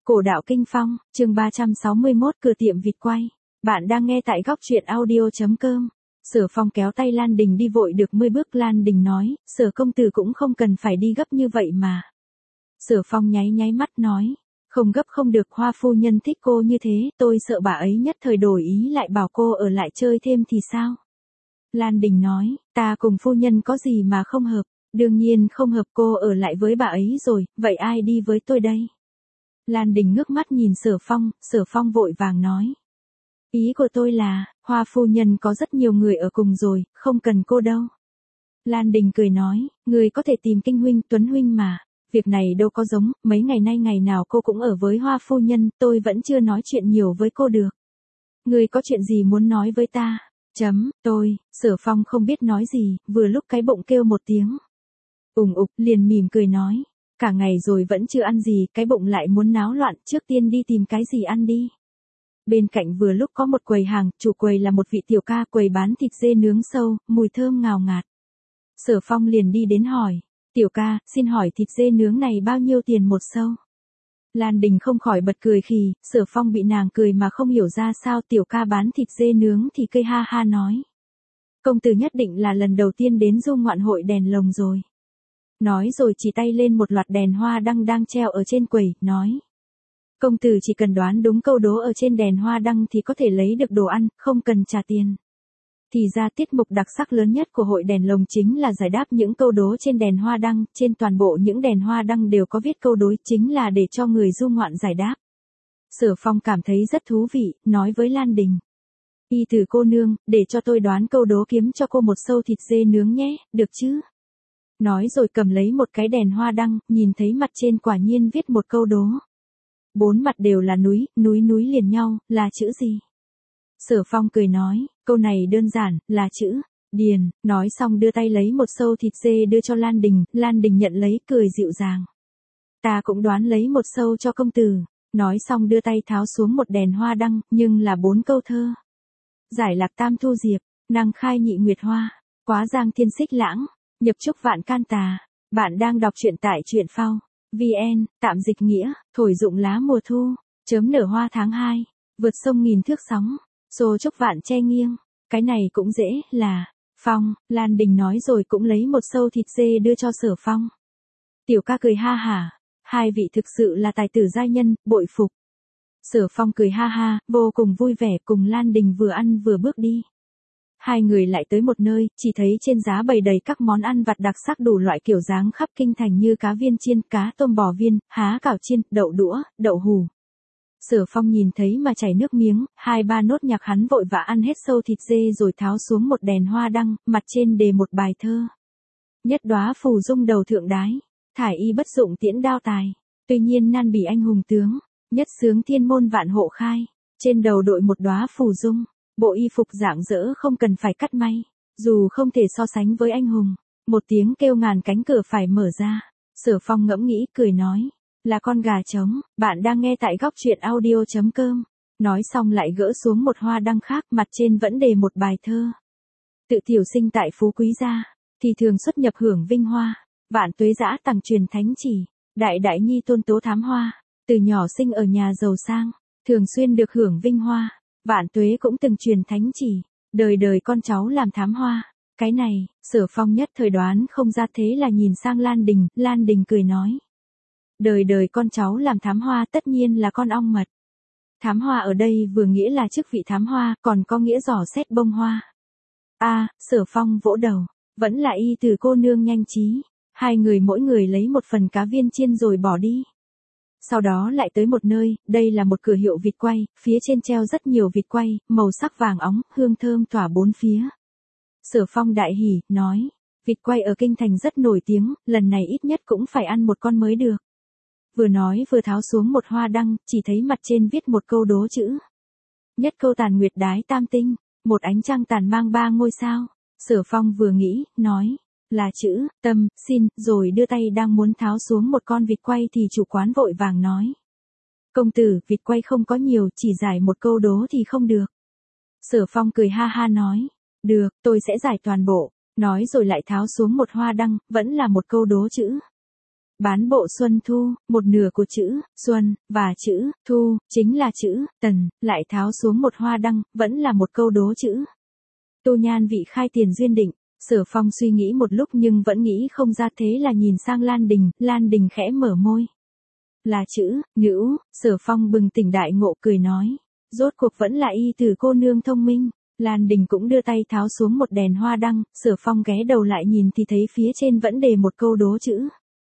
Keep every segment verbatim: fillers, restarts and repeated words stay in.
Cổ đạo kinh phong, chương ba trăm sáu mươi mốt cửa tiệm vịt quay. Bạn đang nghe tại góc truyện audio.com. Sở Phong kéo tay Lan Đình đi vội được mười bước. Lan Đình nói, Sở công tử cũng không cần phải đi gấp như vậy mà. Sở Phong nháy nháy mắt nói, không gấp không được, Hoa phu nhân thích cô như thế, tôi sợ bà ấy nhất thời đổi ý lại bảo cô ở lại chơi thêm thì sao? Lan Đình nói, ta cùng phu nhân có gì mà không hợp, đương nhiên không hợp, cô ở lại với bà ấy rồi, vậy ai đi với tôi đây? Lan Đình ngước mắt nhìn Sở Phong, Sở Phong vội vàng nói. Ý của tôi là, Hoa phu nhân có rất nhiều người ở cùng rồi, không cần cô đâu. Lan Đình cười nói, người có thể tìm Kinh huynh, Tuấn huynh mà. Việc này đâu có giống, mấy ngày nay ngày nào cô cũng ở với Hoa phu nhân, tôi vẫn chưa nói chuyện nhiều với cô được. Người có chuyện gì muốn nói với ta? Chấm, tôi, Sở Phong không biết nói gì, vừa lúc cái bụng kêu một tiếng. Ùng ục, liền mỉm cười nói. Cả ngày rồi vẫn chưa ăn gì, cái bụng lại muốn náo loạn, trước tiên đi tìm cái gì ăn đi. Bên cạnh vừa lúc có một quầy hàng, chủ quầy là một vị tiểu ca, quầy bán thịt dê nướng sâu, mùi thơm ngào ngạt. Sở Phong liền đi đến hỏi, tiểu ca, xin hỏi thịt dê nướng này bao nhiêu tiền một sâu? Lan Đình không khỏi bật cười khì, Sở Phong bị nàng cười mà không hiểu ra sao, tiểu ca bán thịt dê nướng thì cây ha ha nói. Công tử nhất định là lần đầu tiên đến du ngoạn hội đèn lồng rồi. Nói rồi chỉ tay lên một loạt đèn hoa đăng đang treo ở trên quầy, nói. Công tử chỉ cần đoán đúng câu đố ở trên đèn hoa đăng thì có thể lấy được đồ ăn, không cần trả tiền. Thì ra tiết mục đặc sắc lớn nhất của hội đèn lồng chính là giải đáp những câu đố trên đèn hoa đăng, trên toàn bộ những đèn hoa đăng đều có viết câu đối, chính là để cho người du ngoạn giải đáp. Sở Phong cảm thấy rất thú vị, nói với Lan Đình. Y từ cô nương, để cho tôi đoán câu đố kiếm cho cô một sâu thịt dê nướng nhé, được chứ? Nói rồi cầm lấy một cái đèn hoa đăng, nhìn thấy mặt trên quả nhiên viết một câu đố. Bốn mặt đều là núi, núi núi liền nhau, là chữ gì? Sở Phong cười nói, câu này đơn giản, là chữ Điền. Nói xong đưa tay lấy một sâu thịt dê đưa cho Lan Đình, Lan Đình nhận lấy cười dịu dàng. Ta cũng đoán lấy một sâu cho công tử. Nói xong đưa tay tháo xuống một đèn hoa đăng, nhưng là bốn câu thơ. Giải lạc tam thu diệp, năng khai nhị nguyệt hoa, quá giang thiên xích lãng, nhập trúc vạn can tà. Bạn đang đọc truyện tại truyện phao vn, tạm dịch nghĩa, thổi dụng lá mùa thu, chớm nở hoa tháng hai, vượt sông nghìn thước sóng, xô trúc vạn che nghiêng. Cái này cũng dễ, là Phong. Lan Đình nói rồi cũng lấy một sâu thịt dê đưa cho Sở Phong. Tiểu ca cười ha hả, hai vị thực sự là tài tử giai nhân, bội phục. Sở Phong cười ha ha, vô cùng vui vẻ, cùng Lan Đình vừa ăn vừa bước đi. Hai người lại tới một nơi, chỉ thấy trên giá bày đầy các món ăn vặt đặc sắc đủ loại kiểu dáng khắp kinh thành như cá viên chiên, cá tôm bò viên, há cảo chiên, đậu đũa, đậu hù. Sở Phong nhìn thấy mà chảy nước miếng, hai ba nốt nhạc hắn vội vã ăn hết sâu thịt dê rồi tháo xuống một đèn hoa đăng, mặt trên đề một bài thơ. Nhất đóa phù dung đầu thượng đái, thải y bất dụng tiễn đao tài, tuy nhiên nan bỉ anh hùng tướng, nhất sướng thiên môn vạn hộ khai, trên đầu đội một đóa phù dung. Bộ y phục rạng rỡ không cần phải cắt may, dù không thể so sánh với anh hùng. Một tiếng kêu ngàn cánh cửa phải mở ra. Sở Phong ngẫm nghĩ cười nói, là con gà trống. Bạn đang nghe tại góc truyện audio.com. Nói xong lại gỡ xuống một hoa đăng khác, mặt trên vẫn đề một bài thơ. Tự tiểu sinh tại phú quý gia, thì thường xuất nhập hưởng vinh hoa. Vạn tuế dã tằng truyền thánh chỉ, đại đại nhi tôn tố thám hoa. Từ nhỏ sinh ở nhà giàu sang, thường xuyên được hưởng vinh hoa. Vạn tuế cũng từng truyền thánh chỉ, đời đời con cháu làm thám hoa. Cái này, Sở Phong nhất thời đoán không ra, thế là nhìn sang Lan Đình, Lan Đình cười nói. Đời đời con cháu làm thám hoa tất nhiên là con ong mật. Thám hoa ở đây vừa nghĩa là chức vị thám hoa, còn có nghĩa dò xét bông hoa. A, à, Sở Phong vỗ đầu, vẫn là y từ cô nương nhanh trí. Hai người mỗi người lấy một phần cá viên chiên rồi bỏ đi. Sau đó lại tới một nơi, đây là một cửa hiệu vịt quay, phía trên treo rất nhiều vịt quay, màu sắc vàng óng, hương thơm tỏa bốn phía. Sở Phong đại hỉ, nói, vịt quay ở kinh thành rất nổi tiếng, lần này ít nhất cũng phải ăn một con mới được. Vừa nói vừa tháo xuống một hoa đăng, chỉ thấy mặt trên viết một câu đố chữ. Nhất câu tàn nguyệt đái tam tinh, một ánh trăng tàn mang ba ngôi sao. Sở Phong vừa nghĩ, nói. Là chữ tâm, xin, rồi đưa tay đang muốn tháo xuống một con vịt quay thì chủ quán vội vàng nói. Công tử, vịt quay không có nhiều, chỉ giải một câu đố thì không được. Sở Phong cười ha ha nói. Được, tôi sẽ giải toàn bộ. Nói rồi lại tháo xuống một hoa đăng, vẫn là một câu đố chữ. Bán bộ Xuân Thu, một nửa của chữ Xuân và chữ Thu chính là chữ Tần, lại tháo xuống một hoa đăng, vẫn là một câu đố chữ. Tu nhan vị khai tiền duyên định. Sở Phong suy nghĩ một lúc nhưng vẫn nghĩ không ra, thế là nhìn sang Lan Đình, Lan Đình khẽ mở môi. Là chữ Nhũ. Sở Phong bừng tỉnh đại ngộ cười nói. Rốt cuộc vẫn là y tử cô nương thông minh. Lan Đình cũng đưa tay tháo xuống một đèn hoa đăng, Sở Phong ghé đầu lại nhìn thì thấy phía trên vẫn đề một câu đố chữ.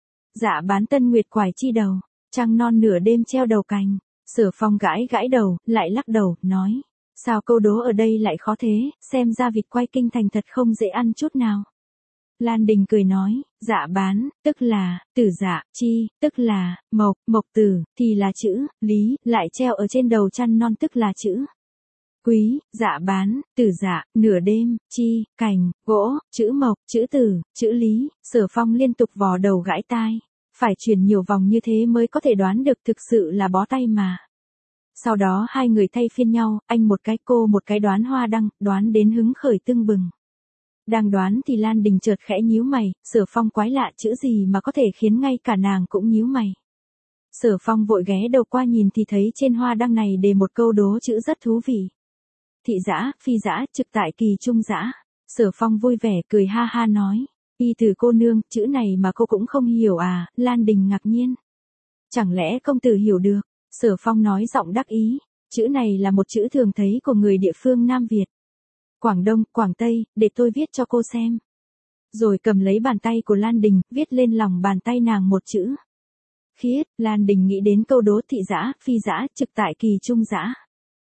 Dạ bán tân nguyệt quải chi đầu, trăng non nửa đêm treo đầu cành. Sở Phong gãi gãi đầu, lại lắc đầu, nói. Sao câu đố ở đây lại khó thế, xem ra vịt quay kinh thành thật không dễ ăn chút nào. Lan Đình cười nói, dạ bán, tức là, tử dạ, chi, tức là, mộc, mộc tử, thì là chữ, lý, lại treo ở trên đầu chăn non tức là chữ. Quý, dạ bán, tử dạ, nửa đêm, chi, cành, gỗ, chữ mộc, chữ tử, chữ lý. Sở Phong liên tục vò đầu gãi tai. Phải chuyển nhiều vòng như thế mới có thể đoán được, thực sự là bó tay mà. Sau đó hai người thay phiên nhau, anh một cái cô một cái đoán hoa đăng, đoán đến hứng khởi tưng bừng. Đang đoán thì Lan Đình chợt khẽ nhíu mày, Sở Phong quái lạ chữ gì mà có thể khiến ngay cả nàng cũng nhíu mày. Sở Phong vội ghé đầu qua nhìn thì thấy trên hoa đăng này đề một câu đố chữ rất thú vị. Thị giã, phi giã, trực tại kỳ trung giã. Sở Phong vui vẻ cười ha ha nói. Y tử cô nương, chữ này mà cô cũng không hiểu à? Lan Đình ngạc nhiên. Chẳng lẽ công tử hiểu được? Sở Phong nói giọng đắc ý. Chữ này là một chữ thường thấy của người địa phương Nam Việt. Quảng Đông, Quảng Tây, để tôi viết cho cô xem. Rồi cầm lấy bàn tay của Lan Đình, viết lên lòng bàn tay nàng một chữ. Khiết. Lan Đình nghĩ đến câu đố thị giã, phi giã, trực tại kỳ trung giã.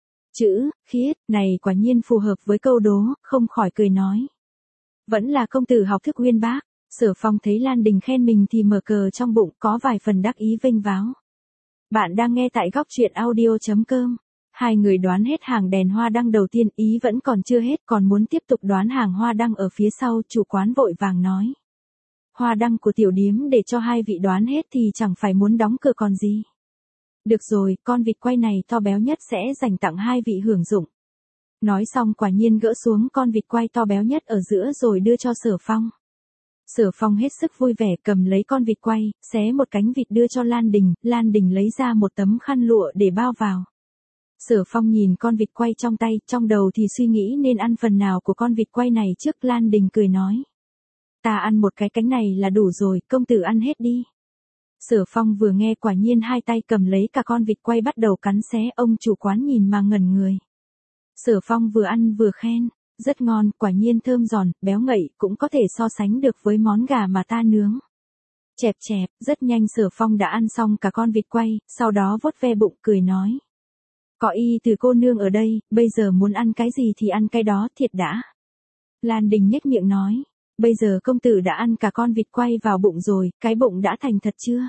Chữ khiết này quả nhiên phù hợp với câu đố, không khỏi cười nói. Vẫn là công tử học thức uyên bác. Sở Phong thấy Lan Đình khen mình thì mở cờ trong bụng, có vài phần đắc ý vênh váo. Bạn đang nghe tại góc truyện audio chấm com. Hai người đoán hết hàng đèn hoa đăng đầu tiên, ý vẫn còn chưa hết, còn muốn tiếp tục đoán hàng hoa đăng ở phía sau. Chủ quán vội vàng nói. Hoa đăng của tiểu điếm để cho hai vị đoán hết thì chẳng phải muốn đóng cửa còn gì. Được rồi, con vịt quay này to béo nhất sẽ dành tặng hai vị hưởng dụng. Nói xong quả nhiên gỡ xuống con vịt quay to béo nhất ở giữa rồi đưa cho Sở Phong. Sở Phong hết sức vui vẻ cầm lấy con vịt quay, xé một cánh vịt đưa cho Lan Đình, Lan Đình lấy ra một tấm khăn lụa để bao vào. Sở Phong nhìn con vịt quay trong tay, trong đầu thì suy nghĩ nên ăn phần nào của con vịt quay này trước. Lan Đình cười nói. Ta ăn một cái cánh này là đủ rồi, công tử ăn hết đi. Sở Phong vừa nghe quả nhiên hai tay cầm lấy cả con vịt quay bắt đầu cắn xé, ông chủ quán nhìn mà ngẩn người. Sở Phong vừa ăn vừa khen, rất ngon, quả nhiên thơm giòn, béo ngậy, cũng có thể so sánh được với món gà mà ta nướng. Chẹp chẹp, rất nhanh Sở Phong đã ăn xong cả con vịt quay, sau đó vuốt ve bụng cười nói. Có y từ cô nương ở đây, bây giờ muốn ăn cái gì thì ăn cái đó, thiệt đã. Lan Đình nhếch miệng nói. Bây giờ công tử đã ăn cả con vịt quay vào bụng rồi, cái bụng đã thành thật chưa?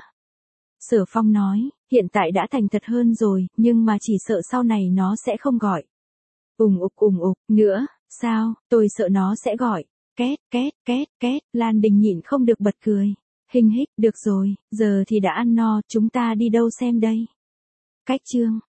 Sở Phong nói, hiện tại đã thành thật hơn rồi, nhưng mà chỉ sợ sau này nó sẽ không gọi. Ùng ục ùng ục, nữa, sao, tôi sợ nó sẽ gọi. Két, két, két, két, Lan Đình nhịn không được bật cười. Hình hích, được rồi, giờ thì đã ăn no, chúng ta đi đâu xem đây? Cách chương.